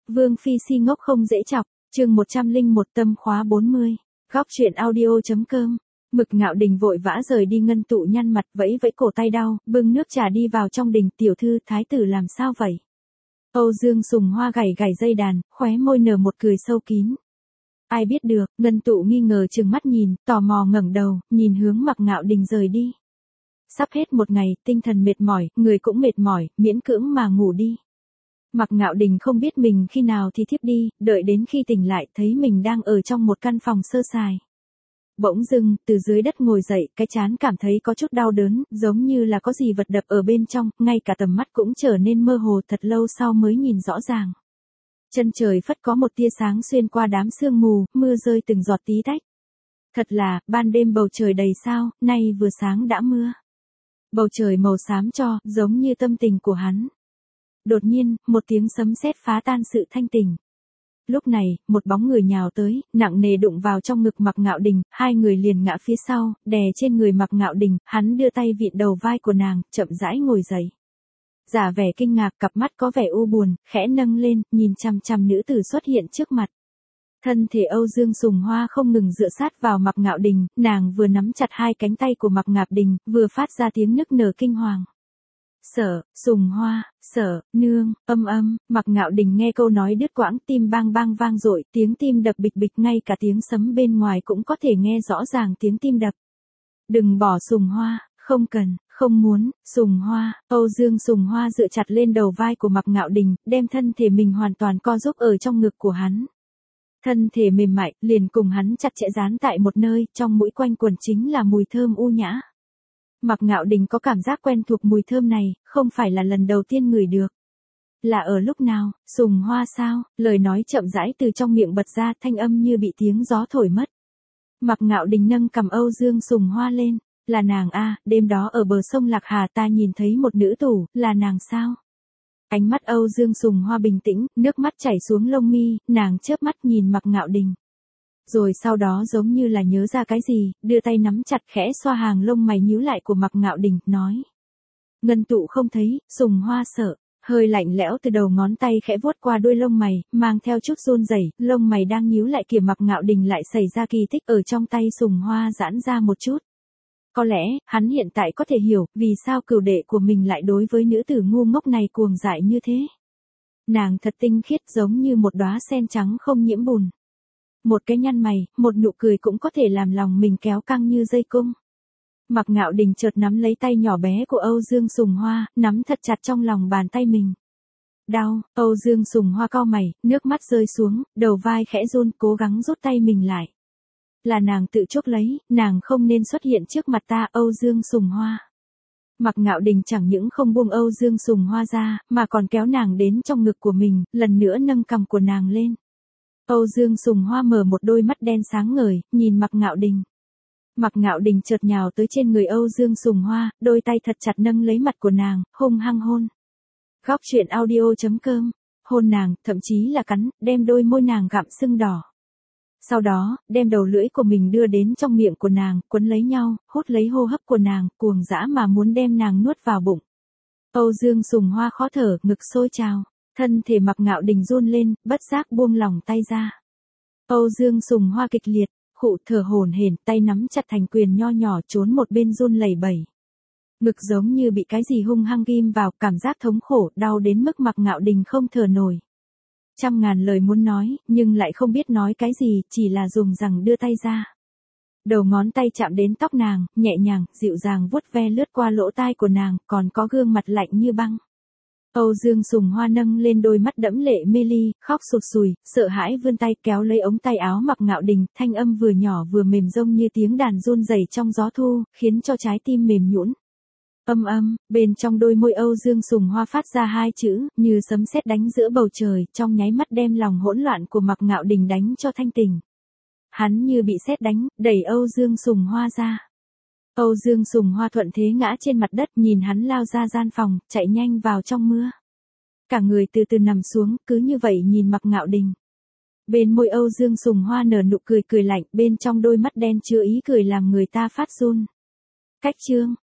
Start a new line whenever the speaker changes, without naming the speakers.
Vương Phi si ngốc không dễ chọc, chương 101 tâm khóa 40, góc chuyện audio.com. Mực Ngạo Đình vội vã rời đi, Ngân Tụ nhăn mặt vẫy vẫy cổ tay đau, bưng nước trà đi vào trong đình. Tiểu thư, thái tử làm sao vậy? Âu Dương Sùng Hoa gảy gảy dây đàn, khóe môi nở một cười sâu kín. Ai biết được, Ngân Tụ nghi ngờ trừng mắt nhìn, tò mò ngẩng đầu, nhìn hướng Mạc Ngạo Đình rời đi. Sắp hết một ngày, tinh thần mệt mỏi, người cũng mệt mỏi, miễn cưỡng mà ngủ đi. Mạc Ngạo Đình không biết mình khi nào thì thiếp đi, đợi đến khi tỉnh lại thấy mình đang ở trong một căn phòng sơ sài. Bỗng dưng, từ dưới đất ngồi dậy, cái trán cảm thấy có chút đau đớn, giống như là có gì vật đập ở bên trong, ngay cả tầm mắt cũng trở nên mơ hồ, thật lâu sau mới nhìn rõ ràng. Chân trời phất có một tia sáng xuyên qua đám sương mù, mưa rơi từng giọt tí tách. Thật là, ban đêm bầu trời đầy sao, nay vừa sáng đã mưa. Bầu trời màu xám cho, giống như tâm tình của hắn. Đột nhiên, một tiếng sấm sét phá tan sự thanh tỉnh. Lúc này, một bóng người nhào tới, nặng nề đụng vào trong ngực Mạc Ngạo Đình, hai người liền ngã phía sau, đè trên người Mạc Ngạo Đình, hắn đưa tay vịn đầu vai của nàng, chậm rãi ngồi dậy. Giả vẻ kinh ngạc, cặp mắt có vẻ u buồn, khẽ nâng lên, nhìn chằm chằm nữ tử xuất hiện trước mặt. Thân thể Âu Dương Sùng Hoa không ngừng dựa sát vào Mạc Ngạo Đình, nàng vừa nắm chặt hai cánh tay của Mạc Ngạo Đình, vừa phát ra tiếng nức nở kinh hoàng. Sở, Sùng Hoa, sở, nương, Mạc Ngạo Đình nghe câu nói đứt quãng, tim bang bang vang dội, tiếng tim đập bịch bịch, ngay cả tiếng sấm bên ngoài cũng có thể nghe rõ ràng tiếng tim đập. Đừng bỏ Sùng Hoa, không cần, không muốn, Sùng Hoa. Âu Dương Sùng Hoa dựa chặt lên đầu vai của Mạc Ngạo Đình, đem thân thể mình hoàn toàn co giúp ở trong ngực của hắn. Thân thể mềm mại, liền cùng hắn chặt chẽ dán tại một nơi, trong mũi quanh quẩn chính là mùi thơm u nhã. Mạc Ngạo Đình có cảm giác quen thuộc mùi thơm này, không phải là lần đầu tiên ngửi được. Là ở lúc nào? Sùng Hoa sao? Lời nói chậm rãi từ trong miệng bật ra, thanh âm như bị tiếng gió thổi mất. Mạc Ngạo Đình nâng cằm Âu Dương Sùng Hoa lên. Là nàng a, đêm đó ở bờ sông Lạc Hà ta nhìn thấy một nữ tử, là nàng sao? Ánh mắt Âu Dương Sùng Hoa bình tĩnh, nước mắt chảy xuống lông mi, nàng chớp mắt nhìn Mạc Ngạo Đình. Rồi sau đó giống như là nhớ ra cái gì, đưa tay nắm chặt khẽ xoa hàng lông mày nhíu lại của Mạc Ngạo Đình, nói. Ngân Tụ không thấy, Sùng Hoa sợ, hơi lạnh lẽo từ đầu ngón tay khẽ vuốt qua đuôi lông mày, mang theo chút run rẩy, lông mày đang nhíu lại kia Mạc Ngạo Đình lại xảy ra kỳ tích, ở trong tay Sùng Hoa giãn ra một chút. Có lẽ, hắn hiện tại có thể hiểu, vì sao cửu đệ của mình lại đối với nữ tử ngu ngốc này cuồng dại như thế. Nàng thật tinh khiết, giống như một đóa sen trắng không nhiễm bùn. Một cái nhăn mày, một nụ cười cũng có thể làm lòng mình kéo căng như dây cung. Mạc Ngạo Đình chợt nắm lấy tay nhỏ bé của Âu Dương Sùng Hoa, nắm thật chặt trong lòng bàn tay mình. Đau, Âu Dương Sùng Hoa cau mày, nước mắt rơi xuống, đầu vai khẽ run, cố gắng rút tay mình lại. Là nàng tự chuốc lấy, nàng không nên xuất hiện trước mặt ta, Âu Dương Sùng Hoa. Mạc Ngạo Đình chẳng những không buông Âu Dương Sùng Hoa ra, mà còn kéo nàng đến trong ngực của mình, lần nữa nâng cằm của nàng lên. Âu Dương Sùng Hoa mở một đôi mắt đen sáng ngời, nhìn Mạc Ngạo Đình. Mạc Ngạo Đình chợt nhào tới trên người Âu Dương Sùng Hoa, đôi tay thật chặt nâng lấy mặt của nàng, hung hăng hôn. Góc chuyện audio.com, hôn nàng, thậm chí là cắn, đem đôi môi nàng gặm sưng đỏ. Sau đó, đem đầu lưỡi của mình đưa đến trong miệng của nàng, quấn lấy nhau, hút lấy hô hấp của nàng, cuồng dã mà muốn đem nàng nuốt vào bụng. Âu Dương Sùng Hoa khó thở, ngực sôi trào, thân thể Mạc Ngạo Đình run lên, bất giác buông lỏng tay ra. Âu Dương Sùng Hoa kịch liệt, khụ thở hổn hển, tay nắm chặt thành quyền nho nhỏ, trốn một bên run lẩy bẩy. Ngực giống như bị cái gì hung hăng ghim vào, cảm giác thống khổ, đau đến mức Mạc Ngạo Đình không thở nổi. Trăm ngàn lời muốn nói, nhưng lại không biết nói cái gì, chỉ là dùng rằng đưa tay ra. Đầu ngón tay chạm đến tóc nàng, nhẹ nhàng, dịu dàng vuốt ve lướt qua lỗ tai của nàng, còn có gương mặt lạnh như băng. Âu Dương Sùng Hoa nâng lên đôi mắt đẫm lệ mê ly, khóc sụt sùi, sợ hãi vươn tay kéo lấy ống tay áo Mạc Ngạo Đình, thanh âm vừa nhỏ vừa mềm rông như tiếng đàn run rẩy trong gió thu, khiến cho trái tim mềm nhũn. Bên trong đôi môi Âu Dương Sùng Hoa phát ra hai chữ, như sấm sét đánh giữa bầu trời, trong nháy mắt đem lòng hỗn loạn của Mạc Ngạo Đình đánh cho thanh tỉnh. Hắn như bị sét đánh, đẩy Âu Dương Sùng Hoa ra. Âu Dương Sùng Hoa thuận thế ngã trên mặt đất, nhìn hắn lao ra gian phòng, chạy nhanh vào trong mưa. Cả người từ từ nằm xuống, cứ như vậy nhìn Mạc Ngạo Đình. Bên môi Âu Dương Sùng Hoa nở nụ cười cười lạnh, bên trong đôi mắt đen chứa ý cười làm người ta phát run. Cách chương